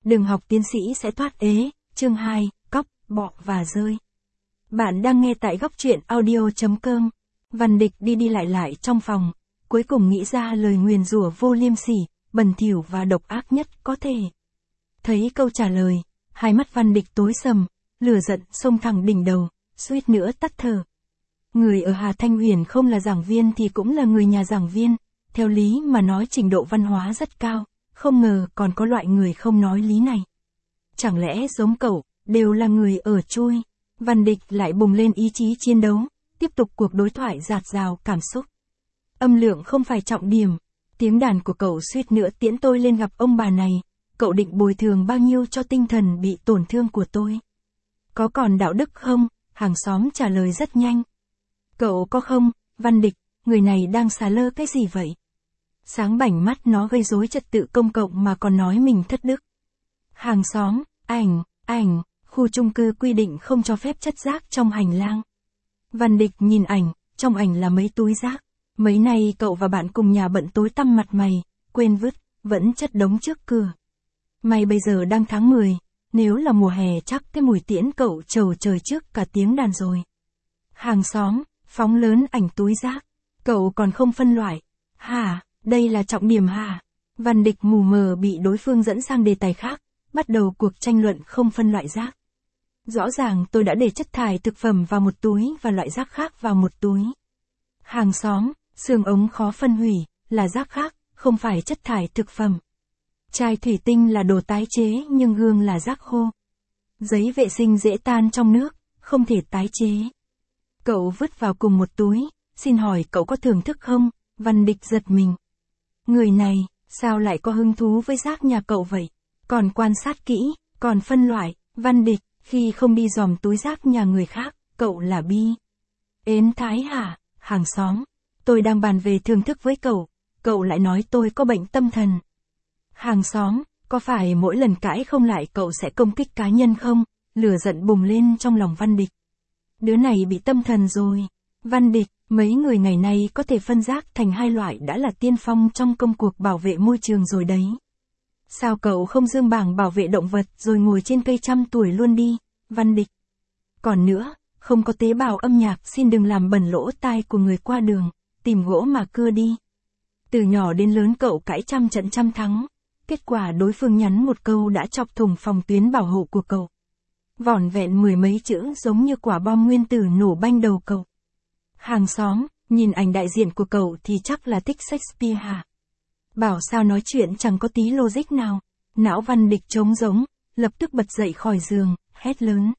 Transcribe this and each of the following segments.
Đừng học tiến sĩ sẽ thoát ế, chương 2, cóc, bọ và rơi. Bạn đang nghe tại góc truyện audio.com. Văn Địch đi đi lại trong phòng, cuối cùng nghĩ ra lời nguyền rủa vô liêm sỉ, bẩn thỉu và độc ác nhất có thể. Thấy câu trả lời, hai mắt Văn Địch tối sầm, lửa giận xông thẳng đỉnh đầu, suýt nữa tắt thở. Người ở Hà Thanh Huyền không là giảng viên thì cũng là người nhà giảng viên, theo lý mà nói trình độ văn hóa rất cao, không ngờ còn có loại người không nói lý này. Chẳng lẽ giống cậu, đều là người ở chui. Văn Địch lại bùng lên ý chí chiến đấu, tiếp tục cuộc đối thoại dạt dào cảm xúc. Âm lượng không phải trọng điểm, tiếng đàn của cậu suýt nữa tiễn tôi lên gặp ông bà này, cậu định bồi thường bao nhiêu cho tinh thần bị tổn thương của tôi? Có còn đạo đức không? Hàng xóm trả lời rất nhanh. Cậu có không, Văn Địch, người này đang xà lơ cái gì vậy? Sáng bảnh mắt nó gây rối trật tự công cộng mà còn nói mình thất đức. Hàng xóm, ảnh, khu chung cư quy định không cho phép chất rác trong hành lang. Văn Địch nhìn ảnh, trong ảnh là mấy túi rác. Mấy nay cậu và bạn cùng nhà bận tối tăm mặt mày, quên vứt, vẫn chất đống trước cửa. May bây giờ đang tháng 10, nếu là mùa hè chắc cái mùi tiễn cậu trầu trời trước cả tiếng đàn rồi. Hàng xóm, phóng lớn ảnh túi rác, cậu còn không phân loại. Hả, đây là trọng điểm hả? Văn Địch mù mờ bị đối phương dẫn sang đề tài khác, bắt đầu cuộc tranh luận không phân loại rác. Rõ ràng tôi đã để chất thải thực phẩm vào một túi và loại rác khác vào một túi. Hàng xóm, xương ống khó phân hủy, là rác khác, không phải chất thải thực phẩm. Chai thủy tinh là đồ tái chế nhưng gương là rác khô. Giấy vệ sinh dễ tan trong nước, không thể tái chế. Cậu vứt vào cùng một túi, xin hỏi cậu có thưởng thức không? Văn Địch giật mình. Người này, sao lại có hứng thú với rác nhà cậu vậy? Còn quan sát kỹ, còn phân loại. Văn Địch, khi không đi dòm túi rác nhà người khác, cậu là bi. Ến thái hả? Hàng xóm, tôi đang bàn về thưởng thức với cậu lại nói tôi có bệnh tâm thần. Hàng xóm, có phải mỗi lần cãi không lại cậu sẽ công kích cá nhân không? Lửa giận bùng lên trong lòng Văn Địch. Đứa này bị tâm thần rồi. Văn Địch, mấy người ngày nay có thể phân rác thành hai loại đã là tiên phong trong công cuộc bảo vệ môi trường rồi đấy. Sao cậu không dương bảng bảo vệ động vật rồi ngồi trên cây 100 tuổi luôn đi, Văn Địch. Còn nữa, không có tế bào âm nhạc xin đừng làm bẩn lỗ tai của người qua đường, tìm gỗ mà cưa đi. Từ nhỏ đến lớn cậu cãi trăm trận trăm thắng, kết quả đối phương nhắn một câu đã chọc thủng phòng tuyến bảo hộ của cậu. Vỏn vẹn mười mấy chữ giống như quả bom nguyên tử nổ banh đầu cậu. Hàng xóm, nhìn ảnh đại diện của cậu thì chắc là thích Shakespeare hả? Bảo sao nói chuyện chẳng có tí logic nào. Não Văn Địch trống rỗng, lập tức bật dậy khỏi giường, hét lớn.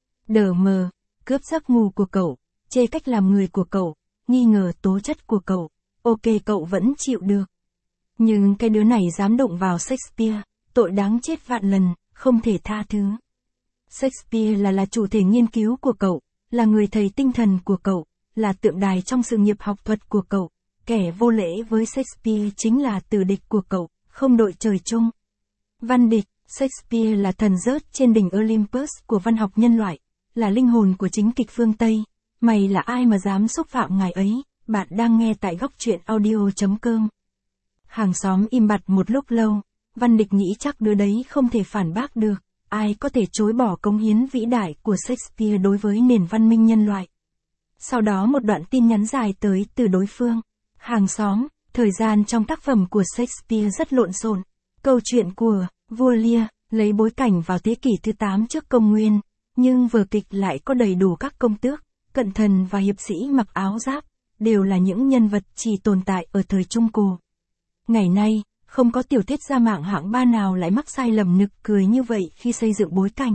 Đờ mờ, cướp giấc ngủ của cậu, chê cách làm người của cậu, nghi ngờ tố chất của cậu. Ok cậu vẫn chịu được. Nhưng cái đứa này dám đụng vào Shakespeare, tội đáng chết vạn lần, không thể tha thứ. Shakespeare là chủ thể nghiên cứu của cậu, là người thầy tinh thần của cậu, là tượng đài trong sự nghiệp học thuật của cậu. Kẻ vô lễ với Shakespeare chính là tử địch của cậu, không đội trời chung. Văn Địch, Shakespeare là thần rớt trên đỉnh Olympus của văn học nhân loại, là linh hồn của chính kịch phương Tây. Mày là ai mà dám xúc phạm ngài ấy? Bạn đang nghe tại góc truyện audio.com. Hàng xóm im bặt một lúc lâu, Văn Địch nghĩ chắc đứa đấy không thể phản bác được, ai có thể chối bỏ cống hiến vĩ đại của Shakespeare đối với nền văn minh nhân loại. Sau đó một đoạn tin nhắn dài tới từ đối phương. Hàng xóm, thời gian trong tác phẩm của Shakespeare rất lộn xộn. Câu chuyện của vua Lear lấy bối cảnh vào thế kỷ thứ 8 trước công nguyên, nhưng vở kịch lại có đầy đủ các công tước, cận thần và hiệp sĩ mặc áo giáp, đều là những nhân vật chỉ tồn tại ở thời Trung Cổ. Ngày nay, không có tiểu thuyết gia mạng hạng 3 nào lại mắc sai lầm nực cười như vậy khi xây dựng bối cảnh.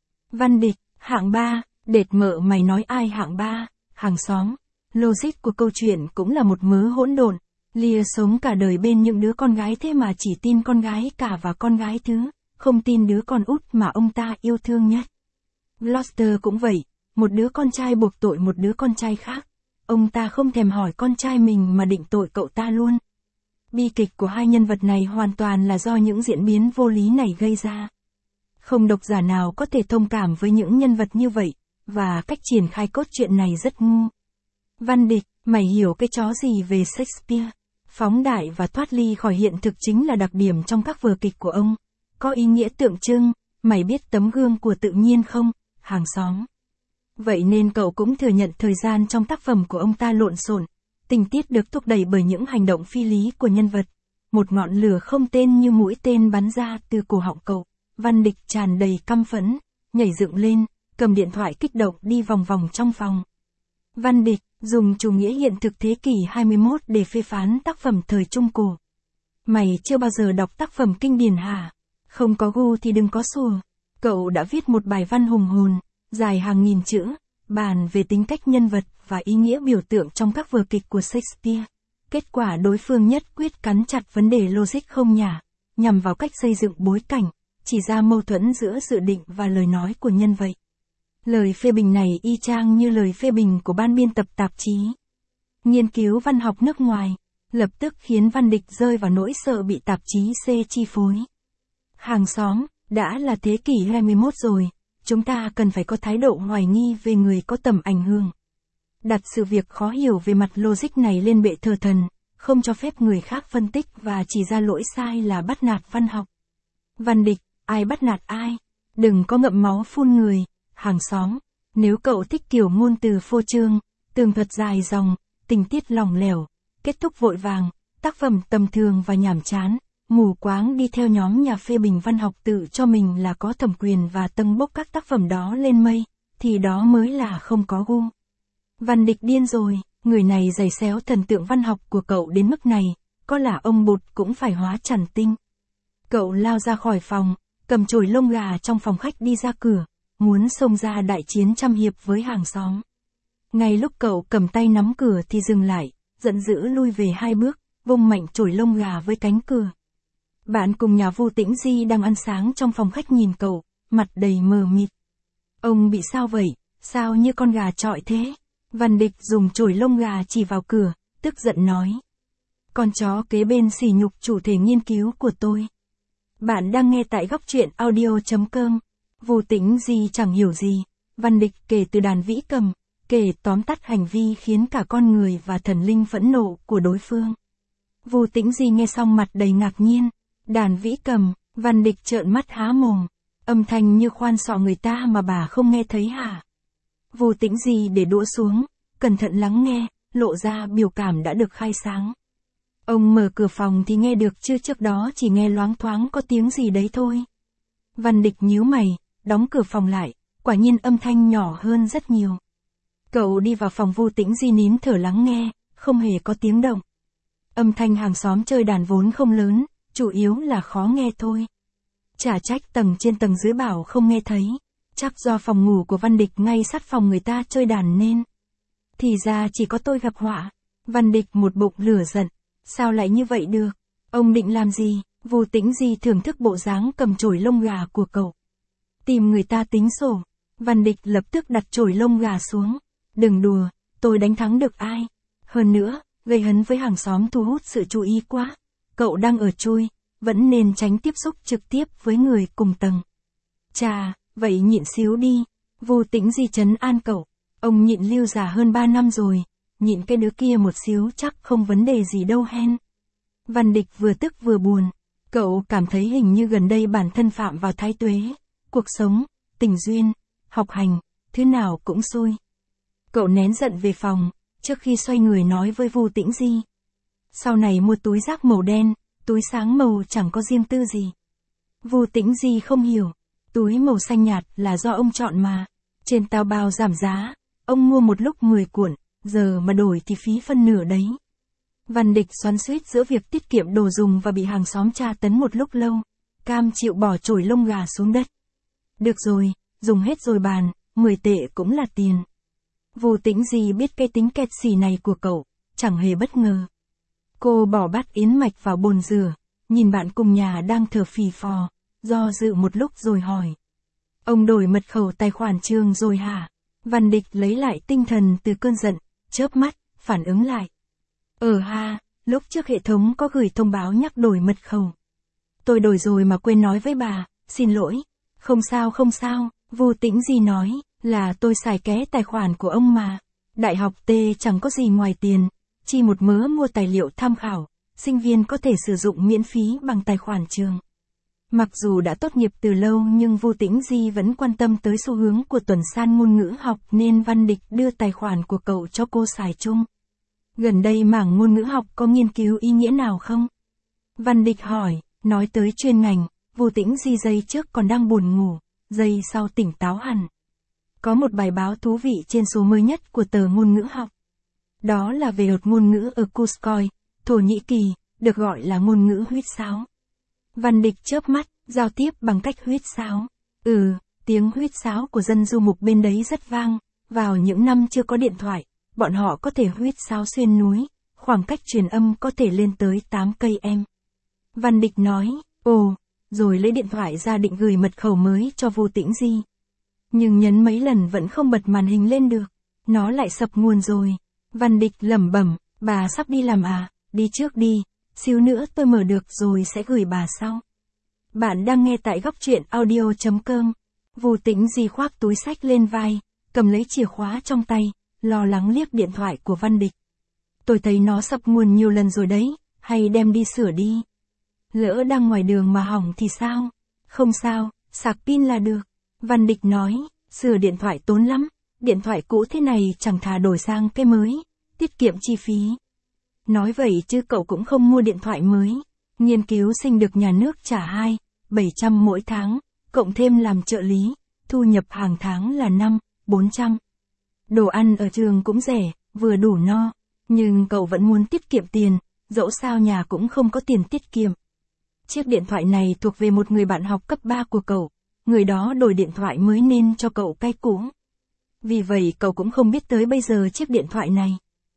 Văn Địch, hạng 3, đệt mợ mày nói ai hạng 3, hàng xóm. Logic của câu chuyện cũng là một mớ hỗn độn. Lear sống cả đời bên những đứa con gái thế mà chỉ tin con gái cả và con gái thứ, không tin đứa con út mà ông ta yêu thương nhất. Gloucester cũng vậy, một đứa con trai buộc tội một đứa con trai khác. Ông ta không thèm hỏi con trai mình mà định tội cậu ta luôn. Bi kịch của hai nhân vật này hoàn toàn là do những diễn biến vô lý này gây ra. Không độc giả nào có thể thông cảm với những nhân vật như vậy, và cách triển khai cốt truyện này rất ngu. Văn Địch, mày hiểu cái chó gì về Shakespeare? Phóng đại và thoát ly khỏi hiện thực chính là đặc điểm trong các vở kịch của ông. có ý nghĩa tượng trưng, mày biết tấm gương của tự nhiên không, hàng xóm. Vậy nên cậu cũng thừa nhận thời gian trong tác phẩm của ông ta lộn xộn, tình tiết được thúc đẩy bởi những hành động phi lý của nhân vật. Một ngọn lửa không tên như mũi tên bắn ra từ cổ họng cậu. Văn Địch tràn đầy căm phẫn, nhảy dựng lên, cầm điện thoại kích động đi vòng vòng trong phòng. Văn Địch dùng chủ nghĩa hiện thực thế kỷ 21 để phê phán tác phẩm thời Trung Cổ. Mày chưa bao giờ đọc tác phẩm kinh điển hả? Không có gu thì đừng có sùa. Cậu đã viết một bài văn hùng hồn, dài hàng nghìn chữ, bàn về tính cách nhân vật và ý nghĩa biểu tượng trong các vở kịch của Shakespeare. Kết quả đối phương nhất quyết cắn chặt vấn đề logic không nhả, nhằm vào cách xây dựng bối cảnh, chỉ ra mâu thuẫn giữa dự định và lời nói của nhân vậy. Lời phê bình này y chang như lời phê bình của ban biên tập tạp chí nghiên cứu văn học nước ngoài, lập tức khiến Văn Địch rơi vào nỗi sợ bị tạp chí C chi phối. Hàng xóm, đã là thế kỷ 21 rồi, chúng ta cần phải có thái độ hoài nghi về người có tầm ảnh hưởng. Đặt sự việc khó hiểu về mặt logic này lên bệ thờ thần, không cho phép người khác phân tích và chỉ ra lỗi sai là bắt nạt văn học. Văn Địch, ai bắt nạt ai? Đừng có ngậm máu phun người, hàng xóm. Nếu cậu thích kiểu ngôn từ phô trương, tường thuật dài dòng, tình tiết lỏng lẻo, kết thúc vội vàng, tác phẩm tầm thường và nhàm chán, mù quáng đi theo nhóm nhà phê bình văn học tự cho mình là có thẩm quyền và tâng bốc các tác phẩm đó lên mây, thì đó mới là không có gu. Văn Địch điên rồi, người này giày xéo thần tượng văn học của cậu đến mức này, có là ông Bụt cũng phải hóa chằn tinh. Cậu lao ra khỏi phòng, cầm chổi lông gà trong phòng khách đi ra cửa, muốn xông ra đại chiến trăm hiệp với hàng xóm. Ngay lúc cậu cầm tay nắm cửa thì dừng lại, giận dữ lui về 2 bước, vung mạnh chổi lông gà với cánh cửa. Bạn cùng nhà Vu Tĩnh Di đang ăn sáng trong phòng khách nhìn cậu, mặt đầy mờ mịt. Ông bị sao vậy, sao như con gà chọi thế? Văn Địch dùng chổi lông gà chỉ vào cửa, tức giận nói. Con chó kế bên sỉ nhục chủ thể nghiên cứu của tôi. Bạn đang nghe tại góc truyện audio.com. Vu Tĩnh Di chẳng hiểu gì. Văn Địch kể từ đàn vĩ cầm, kể tóm tắt hành vi khiến cả con người và thần linh phẫn nộ của đối phương. Vu Tĩnh Di nghe xong mặt đầy ngạc nhiên. Đàn vĩ cầm, Văn Địch trợn mắt há mồm. Âm thanh như khoan sọ người ta mà bà không nghe thấy hả? Vu Tĩnh Di để đũa xuống, cẩn thận lắng nghe, lộ ra biểu cảm đã được khai sáng. Ông mở cửa phòng thì nghe được chứ trước đó chỉ nghe loáng thoáng có tiếng gì đấy thôi. Văn Địch nhíu mày, đóng cửa phòng lại, quả nhiên âm thanh nhỏ hơn rất nhiều. Cậu đi vào phòng Vu Tĩnh Di nín thở lắng nghe, không hề có tiếng động. Âm thanh hàng xóm chơi đàn vốn không lớn, chủ yếu là khó nghe thôi. Chả trách tầng trên tầng dưới bảo không nghe thấy. Chắc do phòng ngủ của Văn Địch ngay sát phòng người ta chơi đàn nên. Thì ra chỉ có tôi gặp họa. Văn Địch một bụng lửa giận. Sao lại như vậy được? Ông định làm gì? Vu Tĩnh Di thưởng thức bộ dáng cầm chổi lông gà của cậu. Tìm người ta tính sổ. Văn Địch lập tức đặt chổi lông gà xuống. Đừng đùa, tôi đánh thắng được ai? Hơn nữa, gây hấn với hàng xóm thu hút sự chú ý quá. Cậu đang ở chui, vẫn nên tránh tiếp xúc trực tiếp với người cùng tầng. Chà, vậy nhịn xíu đi. Vu Tĩnh Di trấn an cậu. Ông nhịn lưu già hơn 3 năm rồi, nhịn cái đứa kia một xíu chắc không vấn đề gì đâu hen. Văn Địch vừa tức vừa buồn. Cậu cảm thấy hình như gần đây bản thân phạm vào thái tuế. Cuộc sống, tình duyên, học hành, thứ nào cũng xui. Cậu nén giận về phòng, trước khi xoay người nói với Vu Tĩnh Di. Sau này mua túi rác màu đen, túi sáng màu chẳng có riêng tư gì. Vu Tĩnh Di không hiểu. Túi màu xanh nhạt là do ông chọn mà. Trên Taobao giảm giá, ông mua một lúc 10 cuộn, giờ mà đổi thì phí phân nửa đấy. Văn Địch xoắn xuýt giữa việc tiết kiệm đồ dùng và bị hàng xóm tra tấn một lúc lâu, cam chịu bỏ chổi lông gà xuống đất. Được rồi, dùng hết rồi bàn, 10 tệ cũng là tiền. Vu Tĩnh Di biết cái tính kẹt xỉ này của cậu, chẳng hề bất ngờ. Cô bỏ bát yến mạch vào bồn rửa, nhìn bạn cùng nhà đang thở phì phò, do dự một lúc rồi hỏi. Ông đổi mật khẩu tài khoản trường rồi hả? Văn Địch lấy lại tinh thần từ cơn giận, chớp mắt, phản ứng lại. Ha, lúc trước hệ thống có gửi thông báo nhắc đổi mật khẩu. Tôi đổi rồi mà quên nói với bà, xin lỗi. Không sao, Vu Tĩnh Di nói, là tôi xài ké tài khoản của ông mà. Đại học T chẳng có gì ngoài tiền, chi một mớ mua tài liệu tham khảo, sinh viên có thể sử dụng miễn phí bằng tài khoản trường. Mặc dù đã tốt nghiệp từ lâu nhưng Vu Tĩnh Di vẫn quan tâm tới xu hướng của tuần san ngôn ngữ học nên Văn Địch đưa tài khoản của cậu cho cô xài chung. Gần đây mảng ngôn ngữ học có nghiên cứu ý nghĩa nào không? Văn Địch hỏi, nói tới chuyên ngành, Vu Tĩnh Di giây trước còn đang buồn ngủ, giây sau tỉnh táo hẳn. Có một bài báo thú vị trên số mới nhất của tờ ngôn ngữ học. Đó là về một ngôn ngữ ở Kuskoy, Thổ Nhĩ Kỳ, được gọi là ngôn ngữ huýt sáo. Văn Địch chớp mắt, giao tiếp bằng cách huýt sáo. Tiếng huýt sáo của dân du mục bên đấy rất vang, vào những năm chưa có điện thoại, bọn họ có thể huýt sáo xuyên núi, khoảng cách truyền âm có thể lên tới 8 cây em. Văn Địch nói, rồi lấy điện thoại ra định gửi mật khẩu mới cho Vu Tĩnh Di. Nhưng nhấn mấy lần vẫn không bật màn hình lên được, nó lại sập nguồn rồi. Văn Địch lẩm bẩm, bà sắp đi làm à, đi trước đi, xíu nữa tôi mở được rồi sẽ gửi bà sau. Bạn đang nghe tại góc truyện audio.com. Vu Tĩnh Di khoác túi xách lên vai, cầm lấy chìa khóa trong tay, lo lắng liếc điện thoại của Văn Địch. Tôi thấy nó sập nguồn nhiều lần rồi đấy, hay đem đi sửa đi. Lỡ đang ngoài đường mà hỏng thì sao? Không sao, sạc pin là được. Văn Địch nói, sửa điện thoại tốn lắm, điện thoại cũ thế này chẳng thà đổi sang cái mới, tiết kiệm chi phí. Nói vậy chứ cậu cũng không mua điện thoại mới. Nghiên cứu sinh được nhà nước trả 700 mỗi tháng, cộng thêm làm trợ lý, thu nhập hàng tháng là 400. Đồ ăn ở trường cũng rẻ, vừa đủ no, nhưng cậu vẫn muốn tiết kiệm tiền, dẫu sao nhà cũng không có tiền tiết kiệm. Chiếc điện thoại này thuộc về một người bạn học cấp 3 của cậu, người đó đổi điện thoại mới nên cho cậu cái cũ. Vì vậy cậu cũng không biết tới bây giờ chiếc điện thoại này.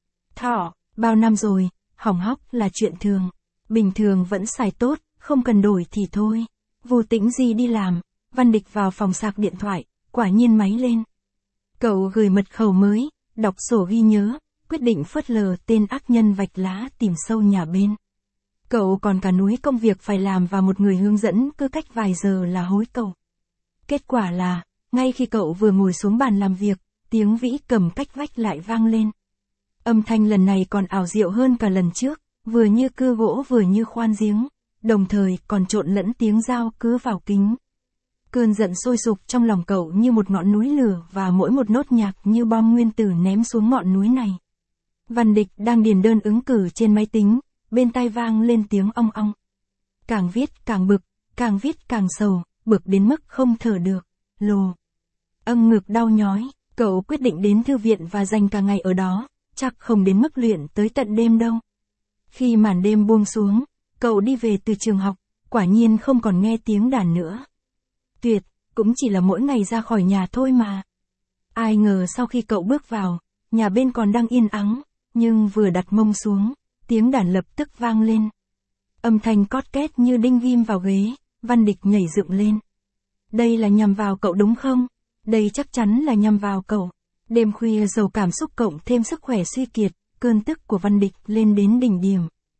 Bao năm rồi, hỏng hóc là chuyện thường, bình thường vẫn xài tốt, không cần đổi thì thôi. Vu Tĩnh Di đi làm, Văn Địch vào phòng sạc điện thoại, quả nhiên máy lên. Cậu gửi mật khẩu mới, đọc sổ ghi nhớ, quyết định phớt lờ tên ác nhân vạch lá tìm sâu nhà bên. Cậu còn cả núi công việc phải làm và một người hướng dẫn cứ cách vài giờ là hối cậu. Kết quả là, ngay khi cậu vừa ngồi xuống bàn làm việc, tiếng vĩ cầm cách vách lại vang lên. Âm thanh lần này còn ảo diệu hơn cả lần trước, vừa như cưa gỗ vừa như khoan giếng, đồng thời còn trộn lẫn tiếng dao cứa vào kính. Cơn giận sôi sục trong lòng cậu như một ngọn núi lửa và mỗi một nốt nhạc như bom nguyên tử ném xuống ngọn núi này. Văn Địch đang điền đơn ứng cử trên máy tính, bên tai vang lên tiếng ong ong. Càng viết càng bực, càng viết càng sầu, bực đến mức không thở được, ngực đau nhói, cậu quyết định đến thư viện và dành cả ngày ở đó, chắc không đến mức luyện tới tận đêm đâu. Khi màn đêm buông xuống, cậu đi về từ trường học, quả nhiên không còn nghe tiếng đàn nữa. Tuyệt, cũng chỉ là mỗi ngày ra khỏi nhà thôi mà. Ai ngờ sau khi cậu bước vào, nhà bên còn đang yên ắng, nhưng vừa đặt mông xuống, tiếng đàn lập tức vang lên. Âm thanh cót két như đinh ghim vào ghế, Văn Địch nhảy dựng lên. Đây là nhằm vào cậu đúng không? Đây chắc chắn là nhằm vào cậu. Đêm khuya giàu cảm xúc cộng thêm sức khỏe suy kiệt, cơn tức của Văn Địch lên đến đỉnh điểm.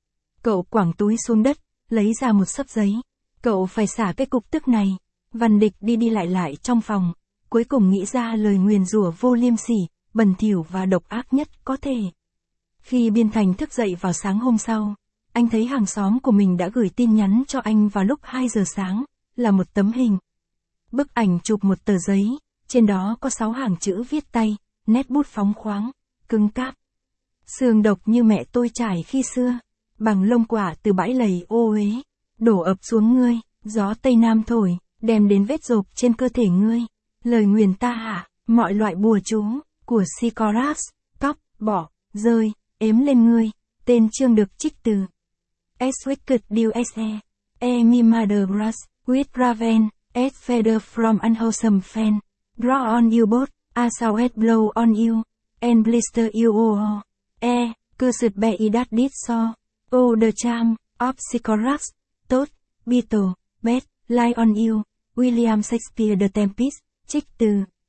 Cậu quẳng túi xuống đất, lấy ra một xấp giấy. Cậu phải xả cái cục tức này. Văn Địch đi lại trong phòng, cuối cùng nghĩ ra lời nguyền rủa vô liêm sỉ, bẩn thỉu và độc ác nhất có thể. Khi Biên Thành thức dậy vào sáng hôm sau, anh thấy hàng xóm của mình đã gửi tin nhắn cho anh vào lúc 2 giờ sáng, là một tấm hình. Bức ảnh chụp một tờ giấy, trên đó có 6 hàng chữ viết tay, nét bút phóng khoáng, cứng cáp. Xương độc như mẹ tôi trải khi xưa, bằng lông quả từ bãi lầy ô uế, đổ ập xuống ngươi, gió Tây Nam thổi, đem đến vết rộp trên cơ thể ngươi. Lời nguyền ta hạ, mọi loại bùa chú, của Sikoras, cóc, bỏ, rơi, ếm lên ngươi, tên chương được trích từ S. Wicked USA, E. Me Mother Brush, with Raven, S. Feather from Unwholesome Fan, Draw on you both, A. South blow on you, and blister you all, E. Cursed be that did so, O. The charm, of Sikoras, tốt, Beetle, bad, lie on you, William Shakespeare The Tempest, trích từ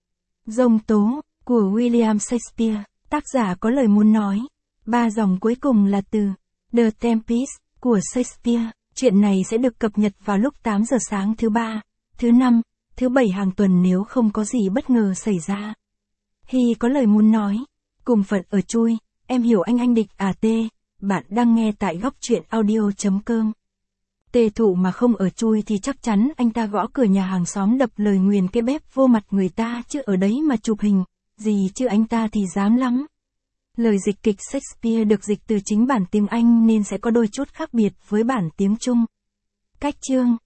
Giông tố, của William Shakespeare, tác giả có lời muốn nói. 3 dòng cuối cùng là từ The Tempest, của Shakespeare. Chuyện này sẽ được cập nhật vào lúc 8 giờ sáng thứ 3, thứ 5, thứ 7 hàng tuần nếu không có gì bất ngờ xảy ra. Hi có lời muốn nói. Cùng phận ở chui, em hiểu anh Địch à tê. Bạn đang nghe tại góc truyện audio.com. Tề Thụ mà không ở chui thì chắc chắn anh ta gõ cửa nhà hàng xóm đập lời nguyền cái bếp vô mặt người ta chứ ở đấy mà chụp hình, gì chứ anh ta thì dám lắm. Lời dịch kịch Shakespeare được dịch từ chính bản tiếng Anh nên sẽ có đôi chút khác biệt với bản tiếng Trung. Cách chương